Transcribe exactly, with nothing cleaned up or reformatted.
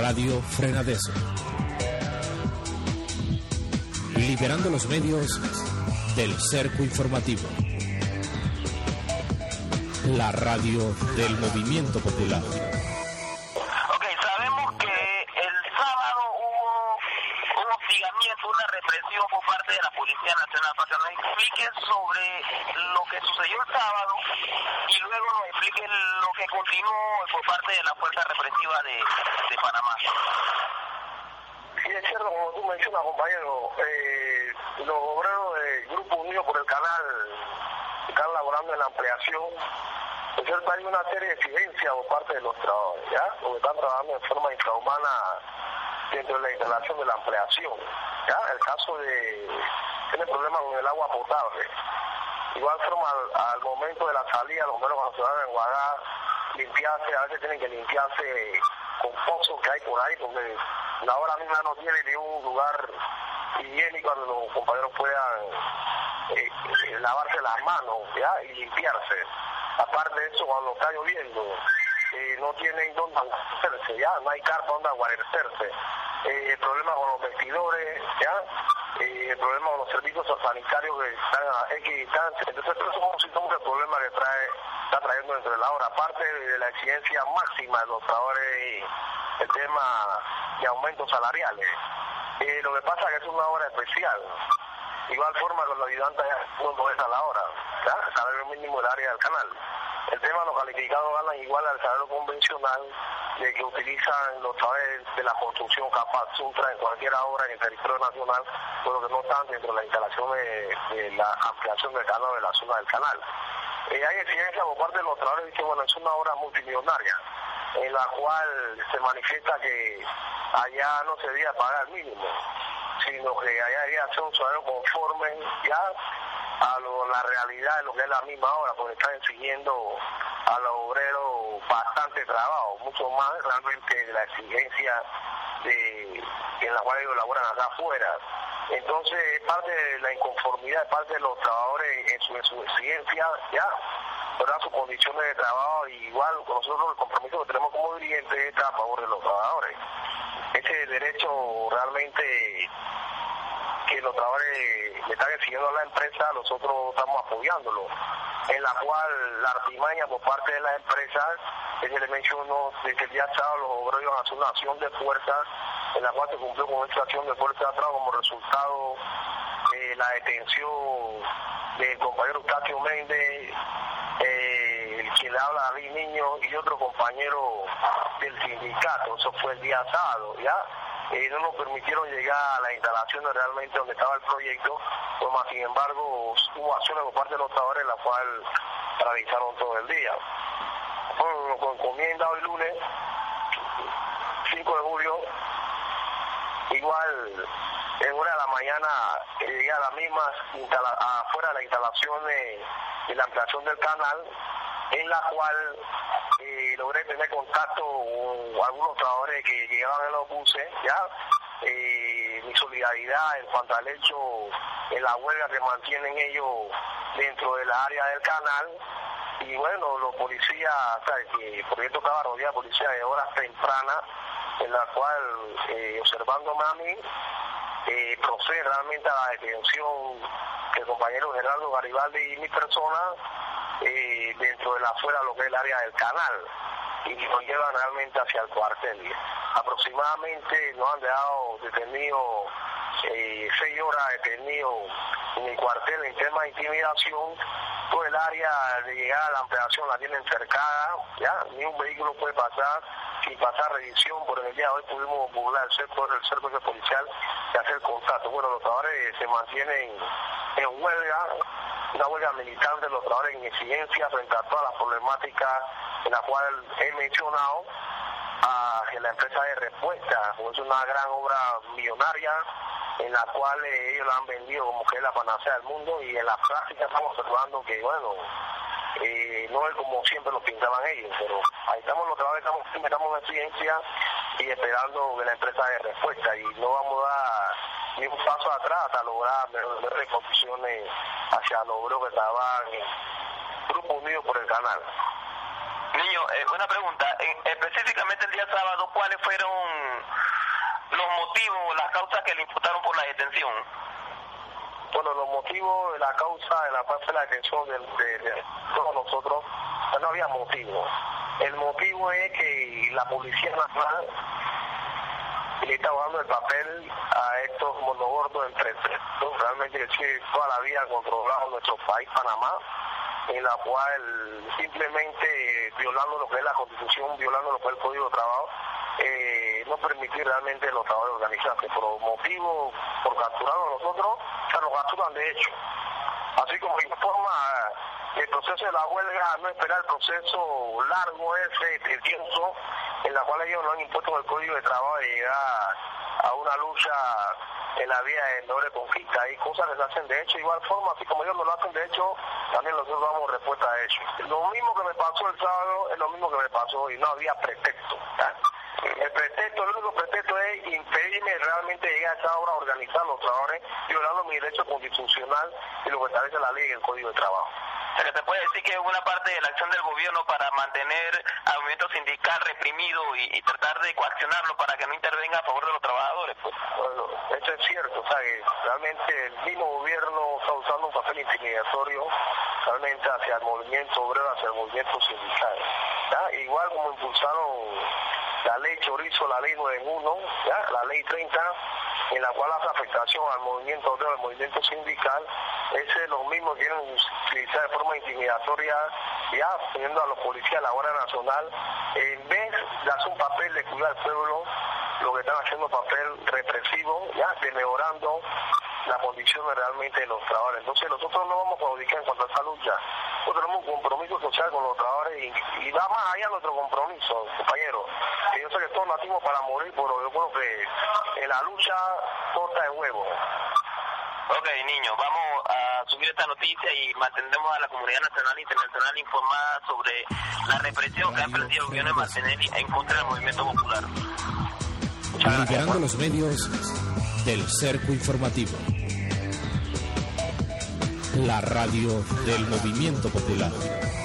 Radio Frenadeso. Liberando los medios del cerco informativo. La radio del movimiento popular. Ok, sabemos que el sábado hubo un hostigamiento, una represión por parte de la Policía Nacional. Para que nos expliquen sobre lo que sucedió el sábado y luego nos expliquen lo que continuó por parte de la fuerza represiva de, de Panamá. Sí, es cierto, como tú mencionas, compañero, eh, los obreros del Grupo Unido por el Canal están laborando en la ampliación. Es cierto, hay una serie de exigencias por parte de los trabajadores, ¿ya? Porque están trabajando en forma infrahumana dentro de la instalación de la ampliación, ¿ya? El caso de... tiene problemas con el agua potable. Igual forma, al, al momento de la salida, los bomberos cuando se van a enjuagar, limpiarse, a veces tienen que limpiarse con pozos que hay por ahí, porque la hora misma no tiene ni un lugar higiénico donde los compañeros puedan eh, eh, lavarse las manos, ¿ya? Y limpiarse. Aparte de eso, cuando está lloviendo, eh, no tienen dónde guarecerse, ¿ya? No hay carpa donde guarecerse. Eh, el problema con los vestidores, ¿ya? Eh, el problema con los servicios sanitarios que están a X distancia. Entonces, estos son síntomas del problema que trae, está trayendo dentro de la hora. Aparte de la exigencia máxima de los trabajadores y el tema de aumentos salariales. Eh, lo que pasa es que es una hora especial. Igual forma con los ayudantes no es a la hora, ¿ya? El salario mínimo del área del canal. El tema de los calificados ganan igual al salario convencional de que utilizan los trabajadores de la construcción capaz Suntra en cualquier obra en el territorio nacional, pero que no están dentro de la instalación de, de la ampliación del canal de la zona del canal. Eh, hay exigencia por parte de los trabajadores que bueno, es una obra multimillonaria, en la cual se manifiesta que allá no se debía pagar el mínimo, sino que allá debía ser un salario conforme ya a lo, la realidad de lo que es la misma obra, porque están exigiendo a los obreros bastante trabajo, mucho más realmente de la exigencia de en la cual ellos laboran acá afuera. Entonces, es parte de la inconformidad, es parte de los trabajadores en su, en su exigencia, ya, ¿verdad? Sus condiciones de trabajo, y igual con nosotros el compromiso que tenemos como dirigentes está a favor de los trabajadores. Ese derecho realmente que los trabajadores le están exigiendo a la empresa, nosotros estamos apoyándolo, en la cual la artimaña por parte de las empresas, que se le mencionó, de que el día sábado los obreros iban a hacer una acción de fuerza, en la cual se cumplió con esta acción de fuerza de trabajo como resultado eh, la detención del compañero Eustaquio Méndez, eh, el quien le habla a David Niño y otro compañero del sindicato. Eso fue el día sábado, ¿ya? Eh, no nos permitieron llegar a las instalaciones realmente donde estaba el proyecto, pero más sin embargo hubo acciones por parte de los trabajadores, la cual realizaron todo el día. Bueno, con encomienda hoy lunes, cinco de julio, igual en una de la mañana llegué a las mismas, afuera de la instalación de, de la ampliación del canal, en la cual eh, logré tener contacto con algunos trabajadores que llegaban en los buses, ya, eh, mi solidaridad en cuanto al hecho en la huelga que mantienen ellos dentro de la área del canal, y bueno, los policías, o sea, que el proyecto estaba rodeado de policías de horas tempranas, en la cual, eh, observándome a mí, eh, procede realmente a la detención del compañero Gerardo Garibaldi y mi persona, Eh, dentro de la afuera lo que es el área del canal, y nos llevan realmente hacia el cuartel. Aproximadamente nos han dejado detenidos eh, seis horas detenidos en el cuartel en tema de intimidación. Todo el área de llegada a la ampliación la tienen cercada, ya, ni un vehículo puede pasar sin pasar revisión. Por el día de hoy pudimos burlar el cerco, el cerco policial y hacer contacto. Bueno, los trabajadores se mantienen en huelga, una huelga militar de los trabajadores en exigencia frente a todas las problemáticas en las cuales he mencionado, a que la empresa de respuesta, pues es una gran obra millonaria en la cual eh, ellos la han vendido como que es la panacea del mundo, y en la práctica estamos observando que, bueno, eh, no es como siempre lo pintaban ellos, pero ahí estamos los trabajadores, estamos, estamos en exigencia y esperando que la empresa de respuesta, y no vamos a dar ni un paso atrás hasta lograr mejores condiciones hacia los obreros que estaban en Grupo Unido por el Canal. Bien, Niño, eh, una pregunta. Eh, específicamente el día sábado, ¿cuáles fueron los motivos, las causas que le imputaron por la detención? Bueno, los motivos de la causa de la parte de la detención de, de, de todos nosotros, no había motivo. El motivo es que la Policía Nacional le está dando el papel a estos monogordos empresarios, realmente que sí, toda la vida han controlado nuestro país, Panamá, en la cual simplemente violando lo que es la Constitución, violando lo que es el Código de Trabajo, eh, no permitir realmente los trabajadores organizarse. Por motivo, por capturarnos a nosotros, o sea, nos capturan de hecho. Así como informa el proceso de la huelga, no esperar el proceso largo ese, tedioso, en la cual ellos no han impuesto en el Código de Trabajo de llegar a una lucha en la vía de doble conquista. Hay cosas que se hacen de hecho, de igual forma, así como ellos no lo hacen de hecho, también nosotros damos respuesta a hecho. Lo mismo que me pasó el sábado es lo mismo que me pasó hoy, no había pretexto. ¿eh? El pretexto, el único pretexto es impedirme realmente llegar a esa hora a organizar los trabajadores, violando mi derecho constitucional y lo que establece la ley y el Código de Trabajo. O sea, que te puede decir que es una parte de la acción del gobierno para mantener al movimiento sindical reprimido y, y tratar de coaccionarlo para que no intervenga a favor de los trabajadores, pues. Bueno, eso es cierto, o sea, que realmente el mismo gobierno está usando un papel intimidatorio realmente hacia el movimiento obrero, hacia el movimiento sindical. ¿Ya? Igual como impulsaron la ley Chorizo, la ley nueve uno, ¿ya? La ley treinta, en la cual hace afectación al movimiento obrero, al movimiento sindical, ese es lo mismo que quieren utilizar de forma intimidatoria, ya poniendo a los policías a la Guardia Nacional, en vez de hacer un papel de cuidar al pueblo, lo que están haciendo es un papel represivo, ya demejorando las condiciones realmente de los trabajadores. Entonces nosotros no vamos a claudicar en cuanto a esa lucha. Nosotros tenemos un compromiso social con los trabajadores y, y va más allá nuestro compromiso, compañeros. Yo sé que todos nacimos para morir, pero yo creo que en la lucha todo está en huevo. Ok, niño, vamos a subir esta noticia y mantendremos a la comunidad nacional e internacional informada sobre la represión que ha emprendido el gobierno de Martinelli en contra del movimiento popular. Liberando los medios del cerco informativo. La radio del movimiento popular.